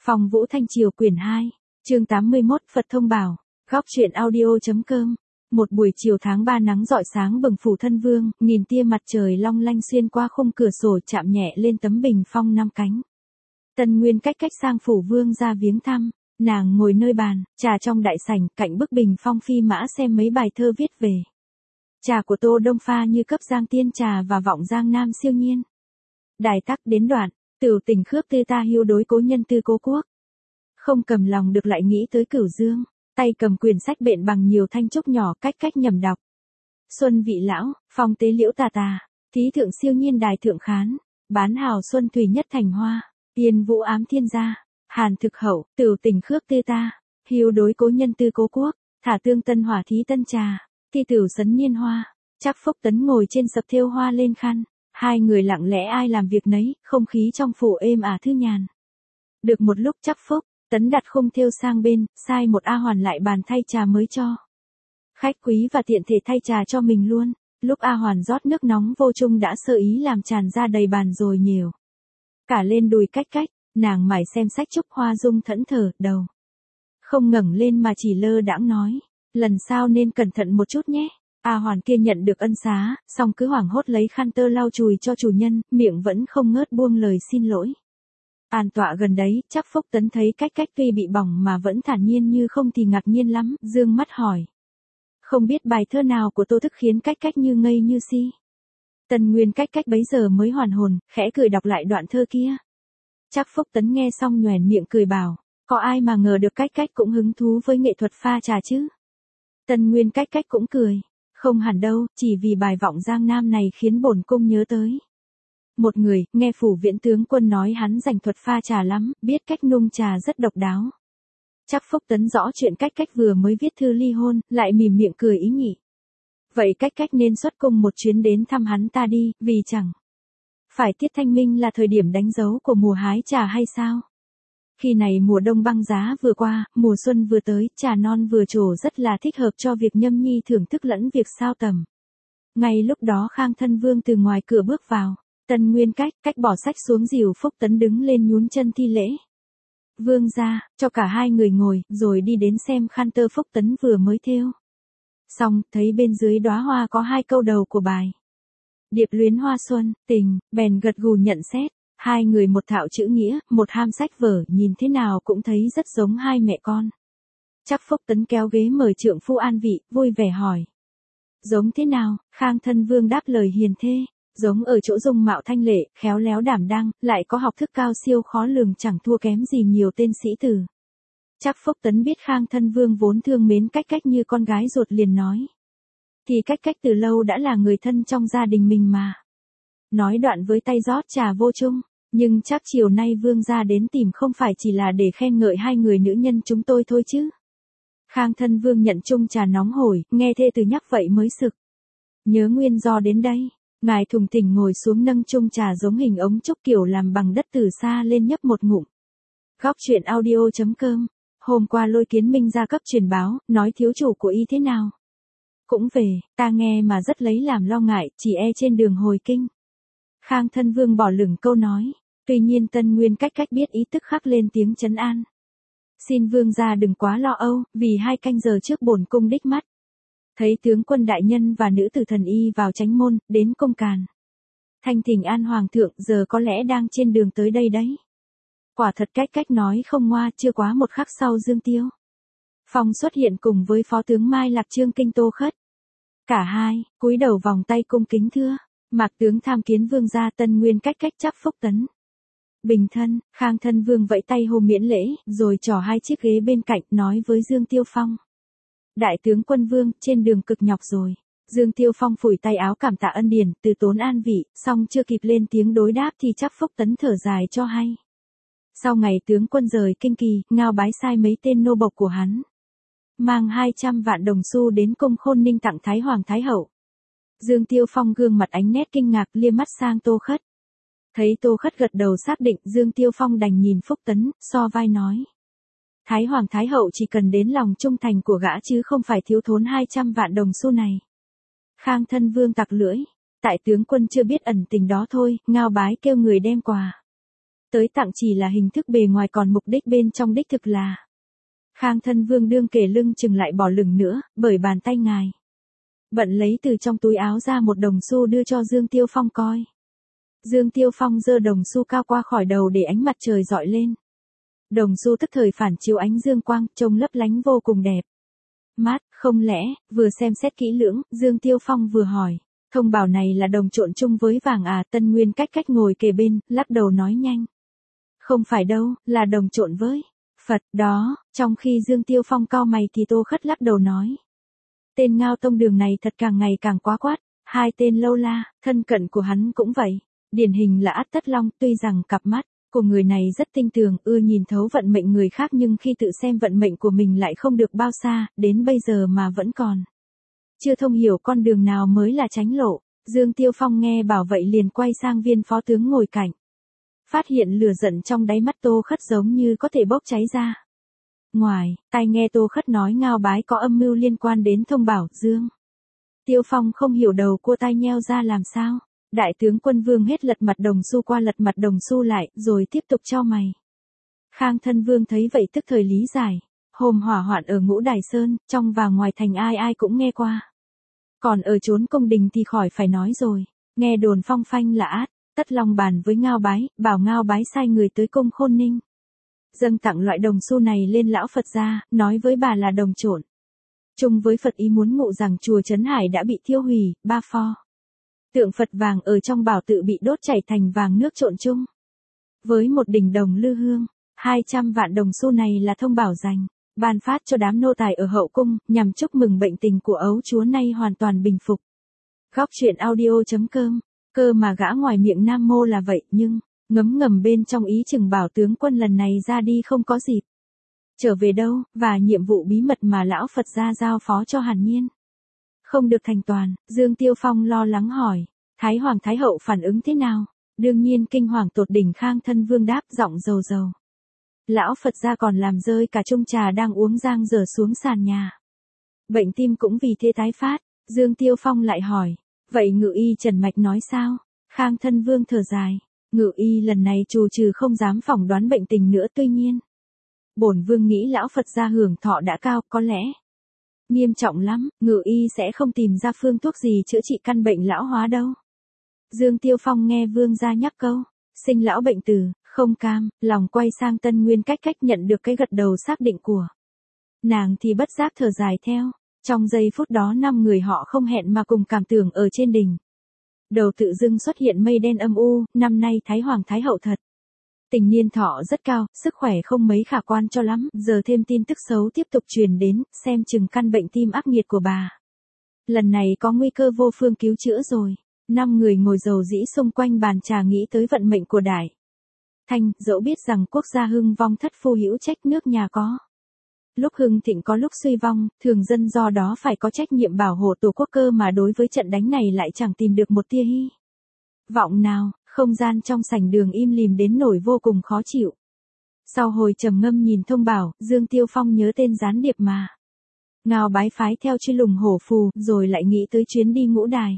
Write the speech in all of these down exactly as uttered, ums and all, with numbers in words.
Phong Vũ Thanh Triều quyển hai, chương tám mươi mốt Phật thông bảo, góc truyện audio.com. Một buổi chiều tháng ba nắng rọi sáng bừng phủ thân vương, nghìn tia mặt trời long lanh xuyên qua khung cửa sổ chạm nhẹ lên tấm bình phong năm cánh. Tân Nguyên cách cách sang phủ vương ra viếng thăm, nàng ngồi nơi bàn, trà trong đại sảnh, cạnh bức bình phong phi mã xem mấy bài thơ viết về. Trà của Tô Đông pha như cấp giang tiên trà và vọng giang nam siêu nhiên. Đài tắc đến đoạn, tửu tình khước tư ta hiếu đối cố nhân tư cố quốc. Không cầm lòng được lại nghĩ tới Cửu Dương, tay cầm quyển sách bện bằng nhiều thanh trúc nhỏ cách cách nhầm đọc. Xuân vị lão, phong tế liễu tà tà, thí thượng siêu nhiên đài thượng khán, bán hào xuân tùy nhất thành hoa, tiên vũ ám thiên gia, hàn thực hậu, tửu tình khước tư ta, hiếu đối cố nhân tư cố quốc, thả tương tân hỏa thí tân trà, thi tửu sấn niên hoa, chắc Phúc Tấn ngồi trên sập thêu hoa lên khăn. Hai người lặng lẽ ai làm việc nấy, không khí trong phủ êm ả thư nhàn. Được một lúc chắc Phúc Tấn đặt khung thêu sang bên, sai một A Hoàn lại bàn thay trà mới cho. Khách quý và tiện thể thay trà cho mình luôn. Lúc A Hoàn rót nước nóng vô chung đã sơ ý làm tràn ra đầy bàn rồi nhiều. Cả lên đùi cách cách, nàng mải xem sách trúc hoa dung thẫn thờ, đầu. Không ngẩng lên mà chỉ lơ đãng nói, lần sau nên cẩn thận một chút nhé. A Hoàn kia nhận được ân xá, xong cứ hoảng hốt lấy khăn tơ lau chùi cho chủ nhân, miệng vẫn không ngớt buông lời xin lỗi. An tọa gần đấy, chắc Phúc Tấn thấy cách cách tuy bị bỏng mà vẫn thản nhiên như không thì ngạc nhiên lắm, dương mắt hỏi. Không biết bài thơ nào của Tô Thức khiến cách cách như ngây như si. Tân Nguyên cách cách bấy giờ mới hoàn hồn, khẽ cười đọc lại đoạn thơ kia. Chắc Phúc Tấn nghe xong nhoẻn miệng cười bảo, có ai mà ngờ được cách cách cũng hứng thú với nghệ thuật pha trà chứ. Tân Nguyên cách cách cũng cười. Không hẳn đâu, chỉ vì bài vọng giang nam này khiến bổn cung nhớ tới. Một người, nghe phủ viễn tướng quân nói hắn giành thuật pha trà lắm, biết cách nung trà rất độc đáo. Chắc Phúc Tấn rõ chuyện cách cách vừa mới viết thư ly hôn, lại mỉm miệng cười ý nhị. Vậy cách cách nên xuất cung một chuyến đến thăm hắn ta đi, vì chẳng phải tiết thanh minh là thời điểm đánh dấu của mùa hái trà hay sao? Khi này mùa đông băng giá vừa qua, mùa xuân vừa tới, trà non vừa trổ rất là thích hợp cho việc nhâm nhi thưởng thức lẫn việc sao tầm. Ngay lúc đó Khang Thân Vương từ ngoài cửa bước vào, Tân Nguyên cách, cách bỏ sách xuống dìu Phúc Tấn đứng lên nhún chân thi lễ. Vương ra, cho cả hai người ngồi, rồi đi đến xem khăn tơ Phúc Tấn vừa mới thêu. Xong, thấy bên dưới đóa hoa có hai câu đầu của bài. Điệp luyến hoa xuân, tình, bèn gật gù nhận xét. Hai người một thạo chữ nghĩa, một ham sách vở, nhìn thế nào cũng thấy rất giống hai mẹ con. Chắc Phúc Tấn kéo ghế mời trượng phu an vị, vui vẻ hỏi. Giống thế nào? Khang Thân Vương đáp lời hiền thê. Giống ở chỗ dung mạo thanh lệ, khéo léo đảm đang, lại có học thức cao siêu khó lường chẳng thua kém gì nhiều tên sĩ tử. Chắc Phúc Tấn biết Khang Thân Vương vốn thương mến cách cách như con gái ruột liền nói. Thì cách cách từ lâu đã là người thân trong gia đình mình mà. Nói đoạn với tay rót trà vô chung. Nhưng chắc chiều nay vương gia đến tìm không phải chỉ là để khen ngợi hai người nữ nhân chúng tôi thôi chứ. Khang Thân Vương nhận chung trà nóng hổi, nghe thê từ nhắc vậy mới sực. Nhớ nguyên do đến đây, ngài thùng thình ngồi xuống nâng chung trà giống hình ống trúc kiểu làm bằng đất từ xa lên nhấp một ngụm. Góc truyện audio.com, hôm qua Lôi Kiến Minh ra cấp truyền báo, nói thiếu chủ của y thế nào. Cũng về, ta nghe mà rất lấy làm lo ngại, chỉ e trên đường hồi kinh. Khang Thân Vương bỏ lửng câu nói. Tuy nhiên Tân Nguyên cách cách biết ý tức khắc lên tiếng trấn an. Xin vương gia đừng quá lo âu, vì hai canh giờ trước bổn cung đích mắt. Thấy tướng quân đại nhân và nữ tử thần y vào chánh môn, đến công càn. Thanh thỉnh an hoàng thượng giờ có lẽ đang trên đường tới đây đấy. Quả thật cách cách nói không ngoa, chưa quá một khắc sau Dương Tiêu Phong xuất hiện cùng với phó tướng Mai Lạc Trương Kinh Tô Khất. Cả hai, cúi đầu vòng tay cung kính thưa. Mạc tướng tham kiến vương gia. Tân Nguyên cách cách chắp Phúc Tấn. Bình thân, Khang Thân Vương vẫy tay hô miễn lễ, rồi trỏ hai chiếc ghế bên cạnh, nói với Dương Tiêu Phong. Đại tướng quân vương, trên đường cực nhọc rồi. Dương Tiêu Phong phủi tay áo cảm tạ ân điển, từ tốn an vị, xong chưa kịp lên tiếng đối đáp thì chắc Phúc Tấn thở dài cho hay. Sau ngày tướng quân rời kinh kỳ, Ngao Bái sai mấy tên nô bộc của hắn. Mang hai trăm vạn đồng xu đến cung Khôn Ninh tặng Thái Hoàng Thái Hậu. Dương Tiêu Phong gương mặt ánh nét kinh ngạc liếc mắt sang Tô Khất. Thấy Tô Khất gật đầu xác định, Dương Tiêu Phong đành nhìn Phúc Tấn, so vai nói. Thái Hoàng Thái Hậu chỉ cần đến lòng trung thành của gã chứ không phải thiếu thốn hai trăm vạn đồng xu này. Khang Thân Vương tặc lưỡi, tại tướng quân chưa biết ẩn tình đó thôi, Ngao Bái kêu người đem quà. Tới tặng chỉ là hình thức bề ngoài còn mục đích bên trong đích thực là. Khang Thân Vương đương kề lưng chừng lại bỏ lửng nữa, bởi bàn tay ngài. Bận lấy từ trong túi áo ra một đồng xu đưa cho Dương Tiêu Phong coi. Dương Tiêu Phong giơ đồng xu cao qua khỏi đầu để ánh mặt trời rọi lên. Đồng xu tức thời phản chiếu ánh dương quang, trông lấp lánh vô cùng đẹp. Mát, không lẽ, vừa xem xét kỹ lưỡng, Dương Tiêu Phong vừa hỏi. Thông bảo này là đồng trộn chung với vàng à? Tân Nguyên cách cách ngồi kề bên, lắc đầu nói nhanh. Không phải đâu, là đồng trộn với Phật đó. Trong khi Dương Tiêu Phong cau mày thì Tô Khất lắc đầu nói. Tên Ngao Tông Đường này thật càng ngày càng quá quát. Hai tên lâu la, thân cận của hắn cũng vậy. Điển hình là Át Tất Long, tuy rằng cặp mắt của người này rất tinh tường, ưa nhìn thấu vận mệnh người khác, nhưng khi tự xem vận mệnh của mình lại không được bao xa, đến bây giờ mà vẫn còn chưa thông hiểu con đường nào mới là chánh lộ. Dương Tiêu Phong nghe bảo vậy liền quay sang viên phó tướng ngồi cạnh. Phát hiện lửa giận trong đáy mắt Tô Khất giống như có thể bốc cháy ra. Ngoài, tai nghe Tô Khất nói Ngao Bái có âm mưu liên quan đến thông bảo. Dương Tiêu Phong không hiểu, đầu cua tai nheo ra làm sao. Đại tướng Quân Vương hết lật mặt đồng xu qua lật mặt đồng xu lại, rồi tiếp tục chau mày. Khang Thân Vương thấy vậy tức thời lý giải. Hôm hỏa hoạn ở Ngũ Đài Sơn, trong và ngoài thành ai ai cũng nghe qua. Còn ở chốn cung đình thì khỏi phải nói rồi. Nghe đồn phong phanh là Át Tất Long bàn với Ngao Bái, bảo Ngao Bái sai người tới cung Khôn Ninh. Dâng tặng loại đồng xu này lên lão Phật gia, nói với bà là đồng trộn. Chung với Phật ý muốn ngụ rằng chùa Trấn Hải đã bị thiêu hủy, ba pho tượng Phật vàng ở trong bảo tự bị đốt chảy thành vàng nước trộn chung. Với một đỉnh đồng lư hương, hai trăm vạn đồng xu này là thông bảo dành, ban phát cho đám nô tài ở hậu cung, nhằm chúc mừng bệnh tình của ấu chúa nay hoàn toàn bình phục. Góc truyện audio chấm com, cơ mà gã ngoài miệng nam mô là vậy, nhưng, ngấm ngầm bên trong ý chừng bảo tướng quân lần này ra đi không có dịp trở về đâu, và nhiệm vụ bí mật mà lão Phật gia giao phó cho Hàn Nhiên không được thành toàn. Dương Tiêu Phong lo lắng hỏi, Thái Hoàng Thái Hậu phản ứng thế nào? Đương nhiên kinh hoàng tột đỉnh. Khang Thân Vương đáp giọng dầu dầu. Lão Phật gia còn làm rơi cả chung trà đang uống giang dở xuống sàn nhà. Bệnh tim cũng vì thế tái phát. Dương Tiêu Phong lại hỏi, vậy ngự y Trần Mạch nói sao? Khang Thân Vương thở dài, ngự y lần này trù trừ không dám phỏng đoán bệnh tình nữa, tuy nhiên bổn vương nghĩ lão Phật gia hưởng thọ đã cao, có lẽ nghiêm trọng lắm, ngự y sẽ không tìm ra phương thuốc gì chữa trị căn bệnh lão hóa đâu. Dương Tiêu Phong nghe vương gia nhắc câu, sinh lão bệnh tử, không cam, lòng quay sang Tân Nguyên cách cách nhận được cái gật đầu xác định của nàng thì bất giác thở dài theo. Trong giây phút đó năm người họ không hẹn mà cùng cảm tưởng ở trên đỉnh đầu tự dưng xuất hiện mây đen âm u. Năm nay Thái Hoàng Thái Hậu thật tình niên thọ rất cao, sức khỏe không mấy khả quan cho lắm, giờ thêm tin tức xấu tiếp tục truyền đến, xem chừng căn bệnh tim ác nghiệt của bà lần này có nguy cơ vô phương cứu chữa rồi. Năm người ngồi dầu dĩ xung quanh bàn trà nghĩ tới vận mệnh của Đại Thanh, dẫu biết rằng quốc gia hưng vong thất phu hữu trách, nước nhà có lúc hưng thịnh có lúc suy vong, thường dân do đó phải có trách nhiệm bảo hộ tổ quốc, cơ mà đối với trận đánh này lại chẳng tìm được một tia hy vọng nào. Không gian trong sảnh đường im lìm đến nỗi vô cùng khó chịu. Sau hồi trầm ngâm nhìn thông bảo, Dương Tiêu Phong nhớ tên gián điệp mà Ngao Bái phái theo truy lùng hổ phù, rồi lại nghĩ tới chuyến đi Ngũ Đài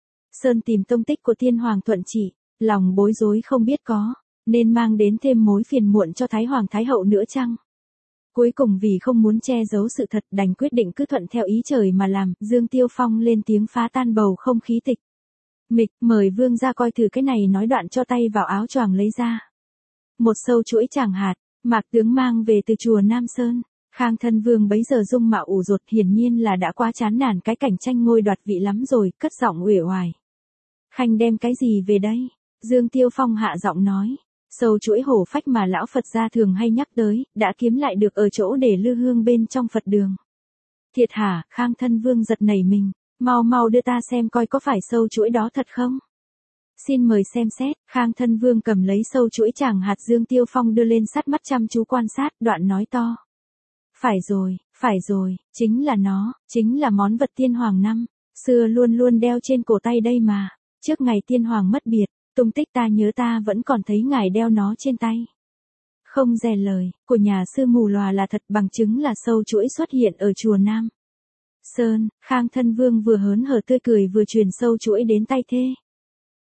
Sơn tìm tông tích của Tiên Hoàng Thuận Trị, lòng bối rối không biết có nên mang đến thêm mối phiền muộn cho Thái Hoàng Thái Hậu nữa chăng. Cuối cùng vì không muốn che giấu sự thật, đành quyết định cứ thuận theo ý trời mà làm. Dương Tiêu Phong lên tiếng phá tan bầu không khí tịch mịch, mời vương ra coi thử cái này, nói đoạn cho tay vào áo choàng lấy ra một sâu chuỗi tràng hạt, Mạc tướng mang về từ chùa Nam Sơn. Khang Thân Vương bấy giờ dung mạo ủ rột, hiển nhiên là đã quá chán nản cái cảnh tranh ngôi đoạt vị lắm rồi, cất giọng uể oải. Khanh đem cái gì về đây? Dương Tiêu Phong hạ giọng nói, sâu chuỗi hổ phách mà lão Phật gia thường hay nhắc tới, đã kiếm lại được ở chỗ để lư hương bên trong Phật đường. Thiệt hả? Khang Thân Vương giật nảy mình, mau mau đưa ta xem coi có phải sâu chuỗi đó thật không? Xin mời xem xét. Khang Thân Vương cầm lấy sâu chuỗi tràng hạt Dương Tiêu Phong đưa lên sát mắt chăm chú quan sát, đoạn nói to. Phải rồi, phải rồi, chính là nó, chính là món vật Tiên Hoàng năm xưa luôn luôn đeo trên cổ tay đây mà. Trước ngày Tiên Hoàng mất biệt, tung tích ta nhớ ta vẫn còn thấy ngài đeo nó trên tay. Không dè lời, của nhà sư mù lòa là thật, bằng chứng là sâu chuỗi xuất hiện ở chùa Nam Sơn. Khang Thân Vương vừa hớn hở tươi cười vừa truyền sâu chuỗi đến tay thê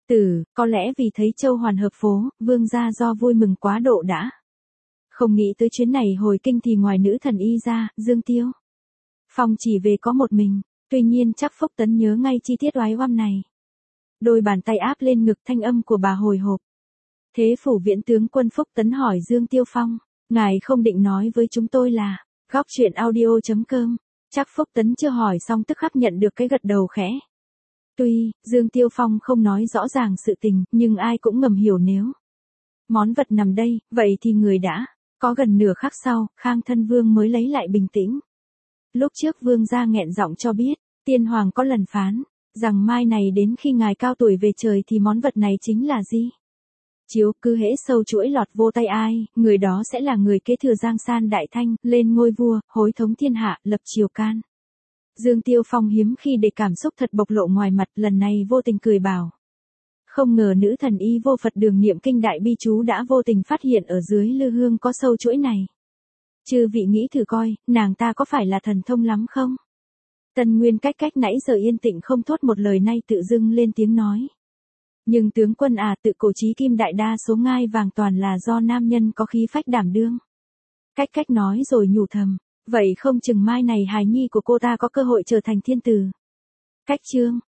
Tử, có lẽ vì thấy Châu Hoàn hợp phố, vương gia do vui mừng quá độ đã. Không nghĩ tới chuyến này hồi kinh thì ngoài nữ thần y ra, Dương Tiêu Phong chỉ về có một mình, tuy nhiên chắc Phúc Tấn nhớ ngay chi tiết oái oăm này. Đôi bàn tay áp lên ngực, thanh âm của bà hồi hộp. Thế phủ viện tướng quân Phúc Tấn hỏi Dương Tiêu Phong, ngài không định nói với chúng tôi là, góc chuyện audio.com, chắc Phúc Tấn chưa hỏi xong tức khắc nhận được cái gật đầu khẽ. Tuy, Dương Tiêu Phong không nói rõ ràng sự tình, nhưng ai cũng ngầm hiểu nếu món vật nằm đây, vậy thì người đã. Có gần nửa khắc sau, Khang Thân Vương mới lấy lại bình tĩnh. Lúc trước vương gia nghẹn giọng cho biết, tiên hoàng có lần phán, rằng mai này đến khi ngài cao tuổi về trời thì món vật này chính là gì? Chiếu cứ hễ sâu chuỗi lọt vô tay ai, người đó sẽ là người kế thừa Giang San Đại Thanh, lên ngôi vua, hối thống thiên hạ, lập triều can. Dương Tiêu Phong hiếm khi để cảm xúc thật bộc lộ ngoài mặt, lần này vô tình cười bảo. Không ngờ nữ thần y vô Phật đường niệm kinh đại bi chú đã vô tình phát hiện ở dưới lư hương có sâu chuỗi này. Chư vị nghĩ thử coi, nàng ta có phải là thần thông lắm không? Tân Nguyên cách cách nãy giờ yên tĩnh không thốt một lời nay tự dưng lên tiếng nói. Nhưng tướng quân à, tự cổ chí kim đại đa số ngai vàng toàn là do nam nhân có khí phách đảm đương. Cách cách nói rồi nhủ thầm, vậy không chừng mai này hài nhi của cô ta có cơ hội trở thành thiên tử. Cách chương